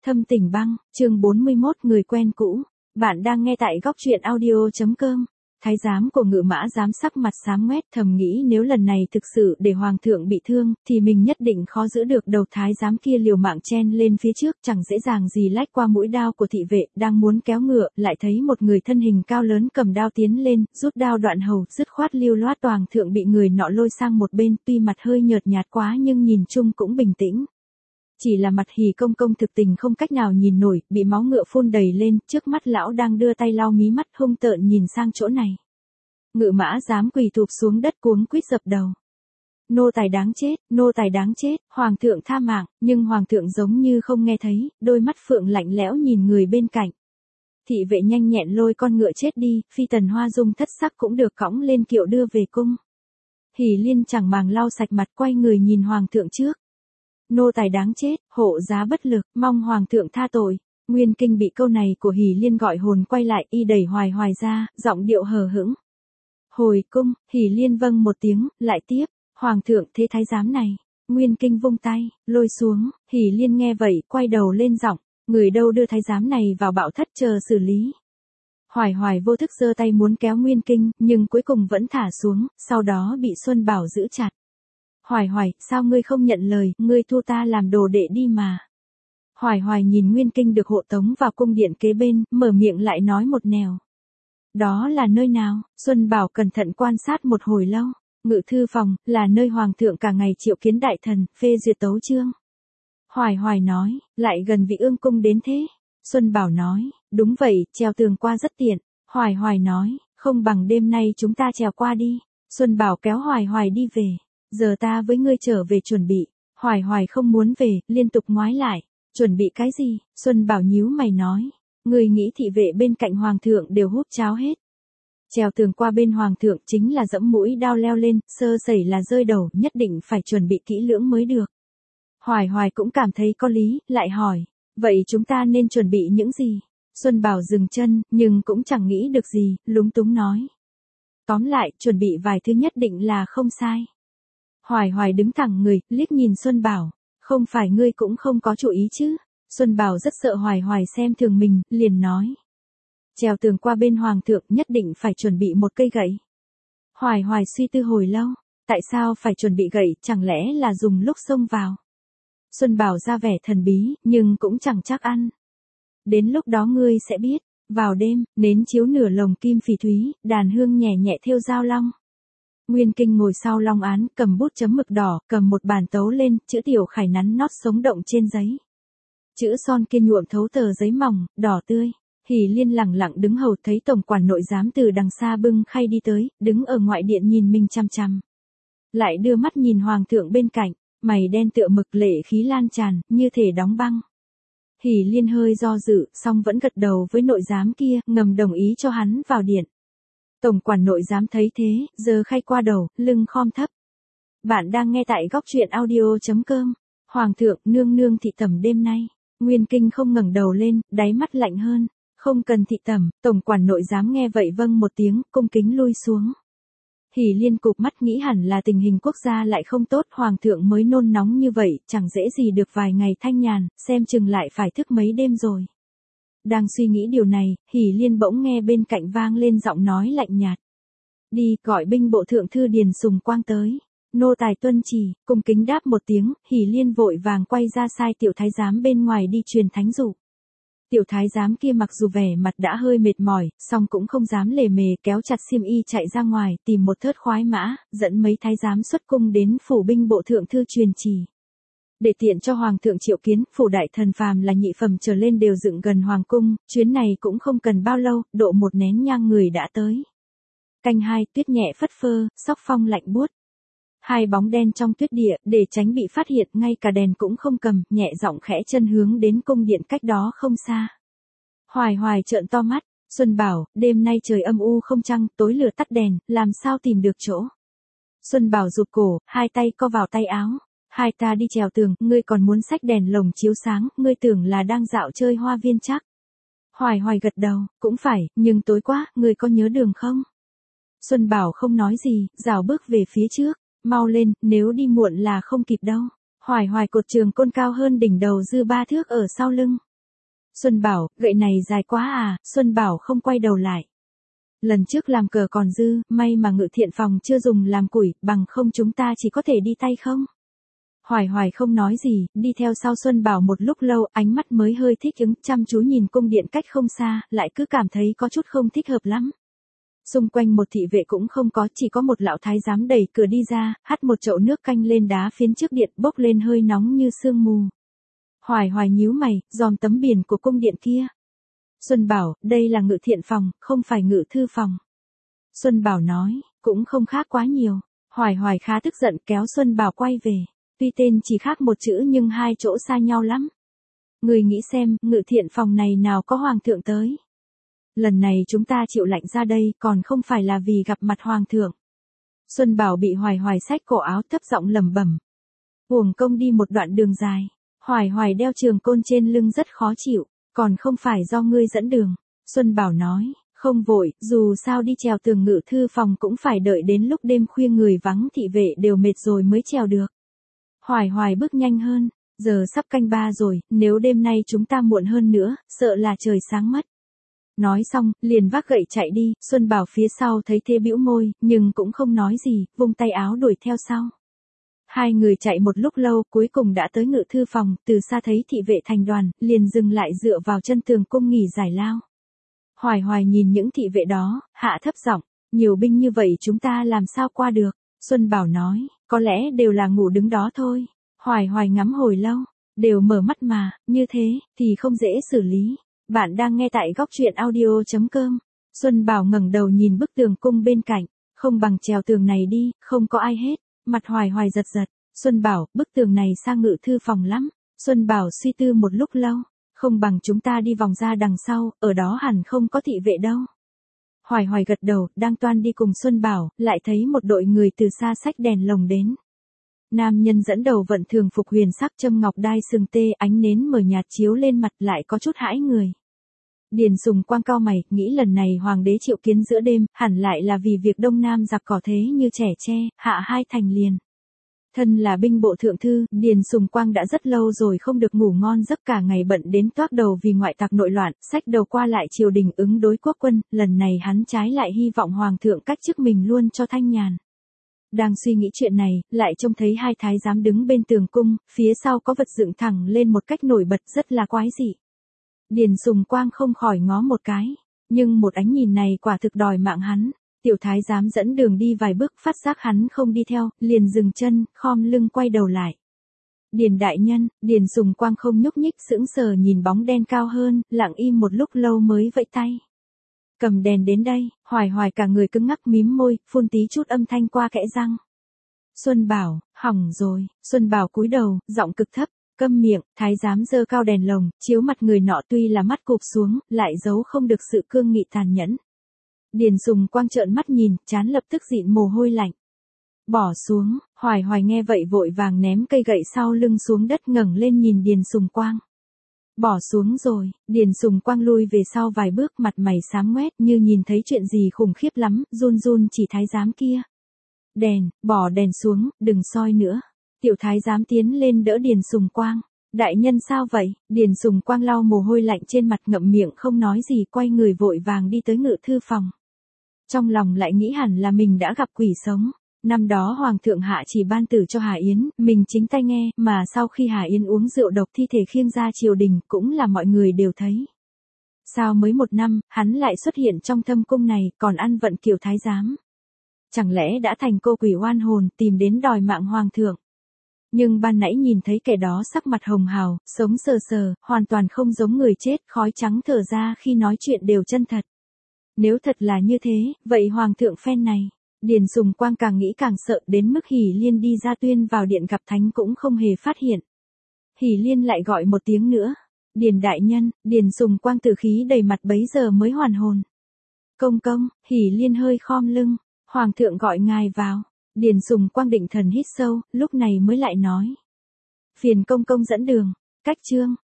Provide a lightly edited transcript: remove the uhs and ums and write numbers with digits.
Thâm Tình Băng, chương 41 người quen cũ. Bạn đang nghe tại góc truyện audio.com. Thái giám của Ngự Mã Giám sắc mặt xám ngoét, thầm nghĩ nếu lần này thực sự để hoàng thượng bị thương, thì mình nhất định khó giữ được. Đầu thái giám kia liều mạng chen lên phía trước, chẳng dễ dàng gì lách qua mũi đao của thị vệ, đang muốn kéo ngựa, lại thấy một người thân hình cao lớn cầm đao tiến lên, rút đao đoạn hầu, dứt khoát lưu loát. Hoàng thượng bị người nọ lôi sang một bên, tuy mặt hơi nhợt nhạt quá nhưng nhìn chung cũng bình tĩnh. Chỉ là mặt Hỉ Công Công thực tình không cách nào nhìn nổi, bị máu ngựa phun đầy lên, trước mắt lão đang đưa tay lau mí mắt, hung tợn nhìn sang chỗ này. Ngự Mã Giám quỳ thụp xuống đất cuống quýt dập đầu. Nô tài đáng chết, nô tài đáng chết, hoàng thượng tha mạng, nhưng hoàng thượng giống như không nghe thấy, đôi mắt phượng lạnh lẽo nhìn người bên cạnh. Thị vệ nhanh nhẹn lôi con ngựa chết đi, phi tần Hoa Dung thất sắc cũng được cõng lên kiệu đưa về cung. Hỉ Liên chẳng màng lau sạch mặt, quay người nhìn hoàng thượng trước. Nô tài đáng chết, hộ giá bất lực, mong hoàng thượng tha tội. Nguyên Kinh bị câu này của Hỉ Liên gọi hồn quay lại, y đẩy Hoài Hoài ra, giọng điệu hờ hững. Hồi cung, Hỉ Liên vâng một tiếng, lại tiếp, hoàng thượng thế thái giám này. Nguyên Kinh vung tay, lôi xuống, Hỉ Liên nghe vậy, quay đầu lên giọng, người đâu đưa thái giám này vào bạo thất chờ xử lý. Hoài Hoài vô thức giơ tay muốn kéo Nguyên Kinh, nhưng cuối cùng vẫn thả xuống, sau đó bị Xuân Bảo giữ chặt. Hoài Hoài, sao ngươi không nhận lời, ngươi thu ta làm đồ đệ đi mà. Hoài Hoài nhìn Nguyên Kinh được hộ tống vào cung điện kế bên, mở miệng lại nói một nẻo. Đó là nơi nào? Xuân Bảo cẩn thận quan sát một hồi lâu. Ngự thư phòng, là nơi hoàng thượng cả ngày triệu kiến đại thần, phê duyệt tấu chương. Hoài Hoài nói, lại gần Vị Ương cung đến thế. Xuân Bảo nói, đúng vậy, trèo tường qua rất tiện. Hoài Hoài nói, không bằng đêm nay chúng ta trèo qua đi. Xuân Bảo kéo Hoài Hoài đi về. Giờ ta với ngươi trở về chuẩn bị. Hoài Hoài không muốn về, liên tục ngoái lại. Chuẩn bị cái gì? Xuân Bảo nhíu mày nói. Ngươi nghĩ thị vệ bên cạnh hoàng thượng đều húp cháo hết. Trèo tường qua bên hoàng thượng chính là dẫm mũi đao leo lên, sơ sẩy là rơi đầu, nhất định phải chuẩn bị kỹ lưỡng mới được. Hoài Hoài cũng cảm thấy có lý, lại hỏi. Vậy chúng ta nên chuẩn bị những gì? Xuân Bảo dừng chân, nhưng cũng chẳng nghĩ được gì, lúng túng nói. Tóm lại, chuẩn bị vài thứ nhất định là không sai. Hoài Hoài đứng thẳng người, liếc nhìn Xuân Bảo. Không phải ngươi cũng không có chủ ý chứ? Xuân Bảo rất sợ Hoài Hoài xem thường mình, liền nói. Trèo tường qua bên hoàng thượng nhất định phải chuẩn bị một cây gậy. Hoài Hoài suy tư hồi lâu. Tại sao phải chuẩn bị gậy, chẳng lẽ là dùng lúc xông vào? Xuân Bảo ra vẻ thần bí, nhưng cũng chẳng chắc ăn. Đến lúc đó ngươi sẽ biết. Vào đêm, nến chiếu nửa lồng kim phỉ thúy, đàn hương nhẹ nhẹ thêu dao long. Nguyên Kinh ngồi sau long án, cầm bút chấm mực đỏ, cầm một bàn tấu lên, chữ tiểu khải nắn nót sống động trên giấy. Chữ son kia nhuộm thấu tờ giấy mỏng, đỏ tươi. Hỉ Liên lẳng lặng đứng hầu, thấy tổng quản nội giám từ đằng xa bưng khay đi tới, đứng ở ngoại điện nhìn mình chăm chăm. Lại đưa mắt nhìn hoàng thượng bên cạnh, mày đen tựa mực, lệ khí lan tràn, như thể đóng băng. Hỉ Liên hơi do dự, song vẫn gật đầu với nội giám kia, ngầm đồng ý cho hắn vào điện. Tổng quản nội giám thấy thế, giơ khay qua đầu, lưng khom thấp. Bạn đang nghe tại góc truyện audio.com. Hoàng thượng, nương nương thị tẩm đêm nay. Nguyên Kinh không ngẩng đầu lên, đáy mắt lạnh hơn. Không cần thị tẩm. Tổng quản nội giám nghe vậy vâng một tiếng, cung kính lui xuống. Hỉ Liên cụp mắt nghĩ hẳn là tình hình quốc gia lại không tốt, hoàng thượng mới nôn nóng như vậy, chẳng dễ gì được vài ngày thanh nhàn, xem chừng lại phải thức mấy đêm rồi. Đang suy nghĩ điều này, Hỉ Liên bỗng nghe bên cạnh vang lên giọng nói lạnh nhạt. Đi, gọi binh bộ thượng thư Điền Sùng Quang tới. Nô tài tuân chỉ, cung kính đáp một tiếng, Hỉ Liên vội vàng quay ra sai tiểu thái giám bên ngoài đi truyền thánh dụ. Tiểu thái giám kia mặc dù vẻ mặt đã hơi mệt mỏi, song cũng không dám lề mề, kéo chặt xiêm y chạy ra ngoài, tìm một thớt khoái mã, dẫn mấy thái giám xuất cung đến phủ binh bộ thượng thư truyền chỉ. Để tiện cho hoàng thượng triệu kiến, phủ đại thần phàm là nhị phẩm trở lên đều dựng gần hoàng cung, chuyến này cũng không cần bao lâu, độ một nén nhang người đã tới. Canh 2, tuyết nhẹ phất phơ, sóc phong lạnh buốt. Hai bóng đen trong tuyết địa, để tránh bị phát hiện, ngay cả đèn cũng không cầm, nhẹ giọng khẽ chân hướng đến cung điện cách đó không xa. Hoài Hoài trợn to mắt, Xuân Bảo, đêm nay trời âm u không trăng, tối lửa tắt đèn, làm sao tìm được chỗ. Xuân Bảo rụt cổ, hai tay co vào tay áo. Hai ta đi trèo tường, ngươi còn muốn xách đèn lồng chiếu sáng, ngươi tưởng là đang dạo chơi hoa viên chắc. Hoài Hoài gật đầu, cũng phải, nhưng tối quá, ngươi có nhớ đường không? Xuân Bảo không nói gì, rảo bước về phía trước. Mau lên, nếu đi muộn là không kịp đâu. Hoài Hoài cột trường côn cao hơn đỉnh đầu dư 3 thước ở sau lưng. Xuân Bảo, gậy này dài quá à, Xuân Bảo không quay đầu lại. Lần trước làm cờ còn dư, may mà Ngự Thiện Phòng chưa dùng làm củi, bằng không chúng ta chỉ có thể đi tay không. Hoài Hoài không nói gì, đi theo sau Xuân Bảo một lúc lâu, ánh mắt mới hơi thích ứng, chăm chú nhìn cung điện cách không xa, lại cứ cảm thấy có chút không thích hợp lắm. Xung quanh một thị vệ cũng không có, chỉ có một lão thái giám đẩy cửa đi ra, hắt một chậu nước canh lên đá phiến trước điện, bốc lên hơi nóng như sương mù. Hoài Hoài nhíu mày, dòm tấm biển của cung điện kia. Xuân Bảo, đây là Ngự Thiện Phòng, không phải Ngự Thư Phòng. Xuân Bảo nói, cũng không khác quá nhiều. Hoài Hoài khá tức giận kéo Xuân Bảo quay về. Tuy tên chỉ khác một chữ nhưng hai chỗ xa nhau lắm. Người nghĩ xem, Ngự Thiện Phòng này nào có hoàng thượng tới. Lần này chúng ta chịu lạnh ra đây còn không phải là vì gặp mặt hoàng thượng. Xuân Bảo bị Hoài Hoài xách cổ áo thấp giọng lẩm bẩm. Uổng công đi một đoạn đường dài. Hoài Hoài đeo trường côn trên lưng rất khó chịu, còn không phải do ngươi dẫn đường. Xuân Bảo nói, không vội, dù sao đi trèo tường Ngự Thư Phòng cũng phải đợi đến lúc đêm khuya người vắng thị vệ đều mệt rồi mới trèo được. Hoài Hoài bước nhanh hơn, giờ sắp canh 3 rồi, nếu đêm nay chúng ta muộn hơn nữa, sợ là trời sáng mất. Nói xong, liền vác gậy chạy đi, Xuân Bảo phía sau thấy thế bĩu môi, nhưng cũng không nói gì, vung tay áo đuổi theo sau. Hai người chạy một lúc lâu, cuối cùng đã tới Ngự Thư Phòng, từ xa thấy thị vệ thành đoàn, liền dừng lại dựa vào chân tường cung nghỉ giải lao. Hoài Hoài nhìn những thị vệ đó, hạ thấp giọng, nhiều binh như vậy chúng ta làm sao qua được. Xuân Bảo nói, có lẽ đều là ngủ đứng đó thôi. Hoài Hoài ngắm hồi lâu, đều mở mắt mà, như thế, thì không dễ xử lý. Bạn đang nghe tại góc truyện audio.com. Xuân Bảo ngẩng đầu nhìn bức tường cung bên cạnh, không bằng trèo tường này đi, không có ai hết. Mặt Hoài Hoài giật giật, Xuân Bảo, bức tường này xa Ngự Thư Phòng lắm. Xuân Bảo suy tư một lúc lâu, không bằng chúng ta đi vòng ra đằng sau, ở đó hẳn không có thị vệ đâu. Hoài Hoài gật đầu, đang toan đi cùng Xuân Bảo, lại thấy một đội người từ xa xách đèn lồng đến. Nam nhân dẫn đầu vận thường phục huyền sắc châm ngọc đai sừng tê, ánh nến mờ nhạt chiếu lên mặt lại có chút hãi người. Điền Sùng Quang cau mày, nghĩ lần này hoàng đế triệu kiến giữa đêm, hẳn lại là vì việc Đông Nam giặc cỏ thế như trẻ tre, hạ hai thành liền. Thân là binh bộ thượng thư, Điền Sùng Quang đã rất lâu rồi không được ngủ ngon giấc, cả ngày bận đến toác đầu vì ngoại tặc nội loạn, xách đầu qua lại triều đình ứng đối quốc quân, lần này hắn trái lại hy vọng hoàng thượng cách chức mình luôn cho thanh nhàn. Đang suy nghĩ chuyện này, lại trông thấy hai thái giám đứng bên tường cung, phía sau có vật dựng thẳng lên một cách nổi bật rất là quái dị. Điền Sùng Quang không khỏi ngó một cái, nhưng một ánh nhìn này quả thực đòi mạng hắn. Tiểu thái giám dẫn đường đi vài bước, phát giác hắn không đi theo, liền dừng chân, khom lưng quay đầu lại. Điền đại nhân, Điền Sùng Quang không nhúc nhích, sững sờ nhìn bóng đen cao hơn, lặng im một lúc lâu mới vẫy tay. Cầm đèn đến đây. Hoài Hoài cả người cứng ngắc mím môi, phun tí chút âm thanh qua kẽ răng. Xuân Bảo, hỏng rồi. Xuân Bảo cúi đầu, giọng cực thấp, câm miệng. Thái giám giơ cao đèn lồng, chiếu mặt người nọ, tuy là mắt cụp xuống, lại giấu không được sự cương nghị tàn nhẫn. Điền Sùng Quang trợn mắt nhìn, trán lập tức dịn mồ hôi lạnh. Bỏ xuống. Hoài Hoài nghe vậy vội vàng ném cây gậy sau lưng xuống đất, ngẩng lên nhìn Điền Sùng Quang. Bỏ xuống rồi. Điền Sùng Quang lui về sau vài bước, mặt mày xám ngoét như nhìn thấy chuyện gì khủng khiếp lắm, run run chỉ thái giám kia. Đèn, bỏ đèn xuống, đừng soi nữa. Tiểu thái giám tiến lên đỡ Điền Sùng Quang. Đại nhân sao vậy? Điền Sùng Quang lau mồ hôi lạnh trên mặt, ngậm miệng không nói gì, quay người vội vàng đi tới Ngự Thư Phòng. Trong lòng lại nghĩ hẳn là mình đã gặp quỷ sống. Năm đó Hoàng thượng hạ chỉ ban tử cho Hà Yến, mình chính tay nghe, mà sau khi Hà Yến uống rượu độc thi thể khiêng ra triều đình, cũng là mọi người đều thấy. Sao mới 1 năm, hắn lại xuất hiện trong thâm cung này, còn ăn vận kiểu thái giám. Chẳng lẽ đã thành cô quỷ oan hồn, tìm đến đòi mạng Hoàng thượng. Nhưng ban nãy nhìn thấy kẻ đó sắc mặt hồng hào, sống sờ sờ, hoàn toàn không giống người chết, khói trắng thở ra khi nói chuyện đều chân thật. Nếu thật là như thế, vậy Hoàng thượng phen này. Điền Sùng Quang càng nghĩ càng sợ, đến mức Hỷ Liên đi ra tuyên vào điện gặp thánh cũng không hề phát hiện. Hỷ Liên lại gọi một tiếng nữa. Điền đại nhân. Điền Sùng Quang tử khí đầy mặt bấy giờ mới hoàn hồn. Công công. Hỷ Liên hơi khom lưng. Hoàng thượng gọi ngài vào. Điền Sùng Quang định thần hít sâu, lúc này mới lại nói. Phiền công công dẫn đường. Cách chương.